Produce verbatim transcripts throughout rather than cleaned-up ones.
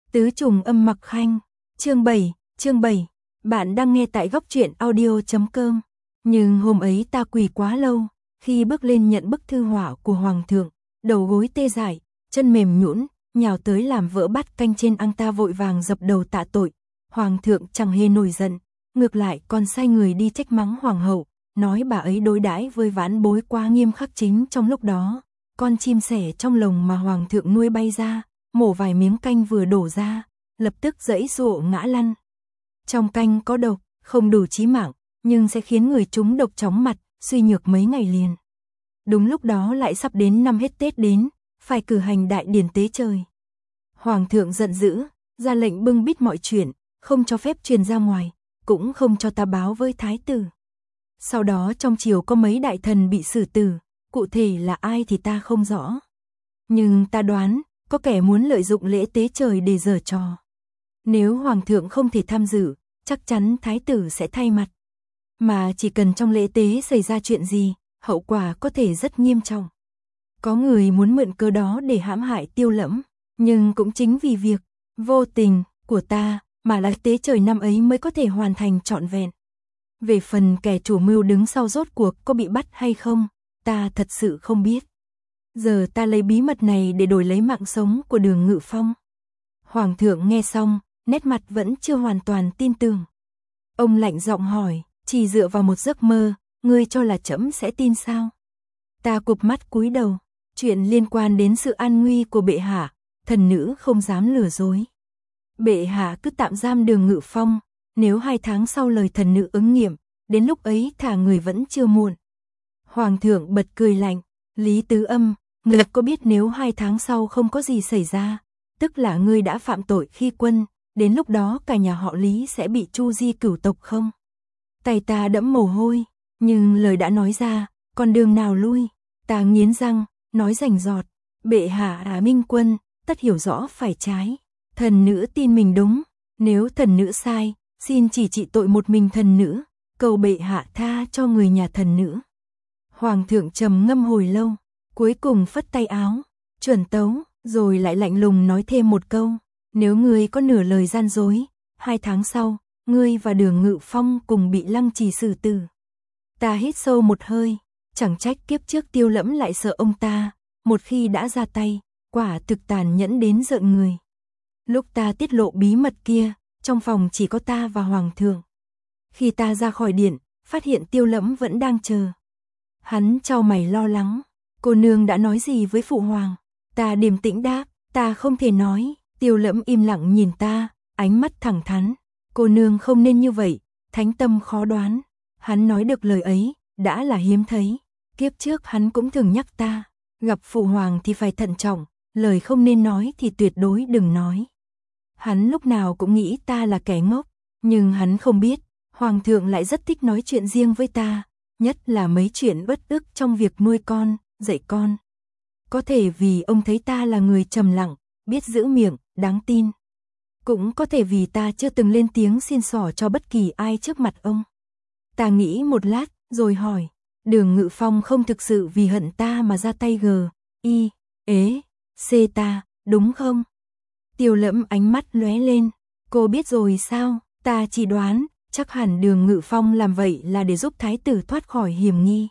Tứ trùng âm mặc khanh, chương bảy, chương bảy, bạn đang nghe tại góc truyện audio chấm com. Nhưng hôm ấy ta quỳ quá lâu, khi bước lên nhận bức thư họa của Hoàng thượng, đầu gối tê dại, chân mềm nhũn, nhào tới làm vỡ bát canh trên ăn, ta vội vàng dập đầu tạ tội. Hoàng thượng chẳng hề nổi giận, ngược lại còn sai người đi trách mắng hoàng hậu, nói bà ấy đối đãi với vãn bối quá nghiêm khắc. Chính trong lúc đó, con chim sẻ trong lồng mà hoàng thượng nuôi bay ra, mổ vài miếng canh vừa đổ ra, lập tức giãy giụa ngã lăn. Trong canh có độc, không đủ chí mạng, nhưng sẽ khiến người trúng độc chóng mặt, suy nhược mấy ngày liền. Đúng lúc đó lại sắp đến năm hết Tết đến, phải cử hành đại điển tế trời. Hoàng thượng giận dữ, ra lệnh bưng bít mọi chuyện, không cho phép truyền ra ngoài, cũng không cho ta báo với thái tử. Sau đó trong triều có mấy đại thần bị xử tử, cụ thể là ai thì ta không rõ. Nhưng ta đoán, có kẻ muốn lợi dụng lễ tế trời để giở trò. Nếu hoàng thượng không thể tham dự, chắc chắn thái tử sẽ thay mặt. Mà chỉ cần trong lễ tế xảy ra chuyện gì, hậu quả có thể rất nghiêm trọng. Có người muốn mượn cơ đó để hãm hại Tiêu Lẫm, nhưng cũng chính vì việc vô tình của ta mà lễ tế trời năm ấy mới có thể hoàn thành trọn vẹn. Về phần kẻ chủ mưu đứng sau rốt cuộc có bị bắt hay không, ta thật sự không biết. Giờ ta lấy bí mật này để đổi lấy mạng sống của Đường Ngự Phong. Hoàng thượng nghe xong, nét mặt vẫn chưa hoàn toàn tin tưởng. Ông lạnh giọng hỏi, chỉ dựa vào một giấc mơ, ngươi cho là trẫm sẽ tin sao? Ta cụp mắt cúi đầu, chuyện liên quan đến sự an nguy của bệ hạ, thần nữ không dám lừa dối. Bệ hạ cứ tạm giam Đường Ngự Phong, nếu hai tháng sau lời thần nữ ứng nghiệm, đến lúc ấy thả người vẫn chưa muộn. Hoàng thượng bật cười lạnh, Lý Tứ Âm, ngươi có biết nếu hai tháng sau không có gì xảy ra, tức là ngươi đã phạm tội khi quân, đến lúc đó cả nhà họ Lý sẽ bị chu di cửu tộc không? Tay ta đẫm mồ hôi, nhưng lời đã nói ra, còn đường nào lui? Ta nghiến răng, nói rành rọt, bệ hạ à minh quân, tất hiểu rõ phải trái. Thần nữ tin mình đúng, nếu thần nữ sai, xin chỉ trị tội một mình thần nữ, cầu bệ hạ tha cho người nhà thần nữ. Hoàng thượng trầm ngâm hồi lâu, cuối cùng phất tay áo, chuẩn tấu, rồi lại lạnh lùng nói thêm một câu, nếu ngươi có nửa lời gian dối, hai tháng sau, ngươi và Đường Ngự Phong cùng bị lăng trì xử tử. Ta hít sâu một hơi, chẳng trách kiếp trước Tiêu Lẫm lại sợ ông ta, một khi đã ra tay, quả thực tàn nhẫn đến rợn người. Lúc ta tiết lộ bí mật kia, trong phòng chỉ có ta và hoàng thượng. Khi ta ra khỏi điện, phát hiện Tiêu Lẫm vẫn đang chờ. Hắn chau mày lo lắng, cô nương đã nói gì với phụ hoàng? Ta điềm tĩnh đáp, ta không thể nói. Tiêu Lẫm im lặng nhìn ta, ánh mắt thẳng thắn. Cô nương không nên như vậy, thánh tâm khó đoán. Hắn nói được lời ấy, đã là hiếm thấy. Kiếp trước hắn cũng thường nhắc ta, gặp phụ hoàng thì phải thận trọng, lời không nên nói thì tuyệt đối đừng nói. Hắn lúc nào cũng nghĩ ta là kẻ ngốc, nhưng hắn không biết, hoàng thượng lại rất thích nói chuyện riêng với ta, nhất là mấy chuyện bất ức trong việc nuôi con, dạy con. Có thể vì ông thấy ta là người trầm lặng, biết giữ miệng, đáng tin. Cũng có thể vì ta chưa từng lên tiếng xin xỏ cho bất kỳ ai trước mặt ông. Ta nghĩ một lát, rồi hỏi, Đường Ngự Phong không thực sự vì hận ta mà ra tay gờ, y, ế, xê ta, đúng không? Tiêu Lẫm ánh mắt lóe lên, cô biết rồi sao? Ta chỉ đoán, chắc hẳn Đường Ngự Phong làm vậy là để giúp thái tử thoát khỏi hiểm nghi.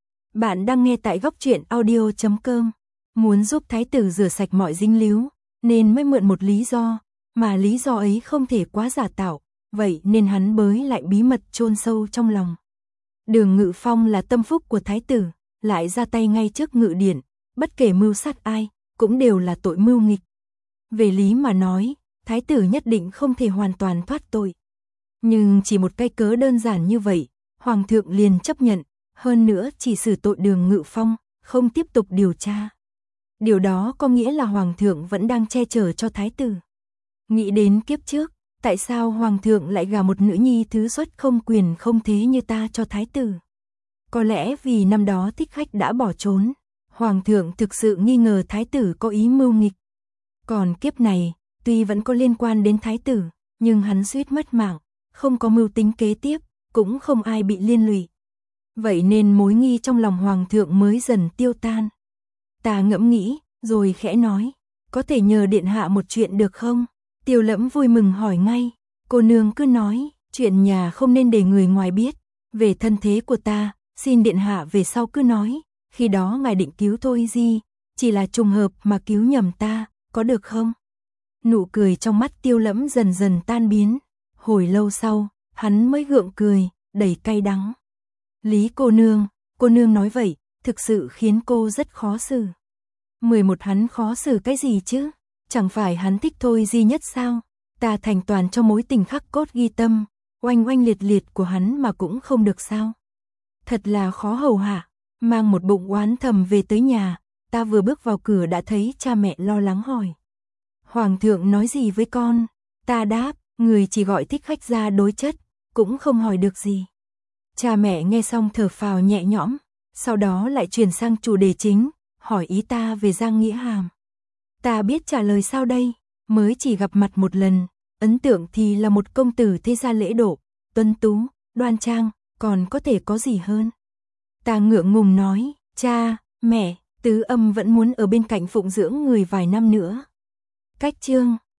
Bạn đang nghe tại góc truyện audio chấm com. Muốn giúp thái tử rửa sạch mọi dính líu, nên mới mượn một lý do, mà lý do ấy không thể quá giả tạo, vậy nên hắn bới lại bí mật chôn sâu trong lòng. Đường Ngự Phong là tâm phúc của thái tử, lại ra tay ngay trước ngự điện, bất kể mưu sát ai, cũng đều là tội mưu nghịch. Về lý mà nói, thái tử nhất định không thể hoàn toàn thoát tội. Nhưng chỉ một cái cớ đơn giản như vậy, hoàng thượng liền chấp nhận, hơn nữa chỉ xử tội Đường Ngự Phong, không tiếp tục điều tra. Điều đó có nghĩa là hoàng thượng vẫn đang che chở cho thái tử. Nghĩ đến kiếp trước, tại sao hoàng thượng lại gả một nữ nhi thứ xuất không quyền không thế như ta cho thái tử? Có lẽ vì năm đó Thích Khách đã bỏ trốn, hoàng thượng thực sự nghi ngờ thái tử có ý mưu nghịch. Còn kiếp này, tuy vẫn có liên quan đến thái tử, nhưng hắn suýt mất mạng, không có mưu tính kế tiếp, cũng không ai bị liên lụy. Vậy nên mối nghi trong lòng hoàng thượng mới dần tiêu tan. Ta ngẫm nghĩ, rồi khẽ nói, có thể nhờ điện hạ một chuyện được không? Tiêu Lẫm vui mừng hỏi ngay, cô nương cứ nói, chuyện nhà không nên để người ngoài biết, về thân thế của ta, xin điện hạ về sau cứ nói, khi đó ngài định cứu Thôi Di, chỉ là trùng hợp mà cứu nhầm ta, có được không? Nụ cười trong mắt Tiêu Lẫm dần dần tan biến, hồi lâu sau, hắn mới gượng cười, đầy cay đắng. Lý cô nương, cô nương nói vậy, thực sự khiến cô rất khó xử. mười một hắn khó xử cái gì chứ? Chẳng phải hắn thích Thôi Di nhất sao? Ta thành toàn cho mối tình khắc cốt ghi tâm, oanh oanh liệt liệt của hắn mà cũng không được sao? Thật là khó hầu hạ, mang một bụng oán thầm về tới nhà, ta vừa bước vào cửa đã thấy cha mẹ lo lắng hỏi. Hoàng thượng nói gì với con? Ta đáp, người chỉ gọi thích khách ra đối chất, cũng không hỏi được gì. Cha mẹ nghe xong thở phào nhẹ nhõm, sau đó lại chuyển sang chủ đề chính, hỏi ý ta về Giang Nghĩa Hàm. Ta biết trả lời sao đây, mới chỉ gặp mặt một lần, ấn tượng thì là một công tử thế gia lễ độ, tuấn tú, đoan trang, còn có thể có gì hơn. Ta ngượng ngùng nói, cha, mẹ, Tứ Âm vẫn muốn ở bên cạnh phụng dưỡng người vài năm nữa. Cách chương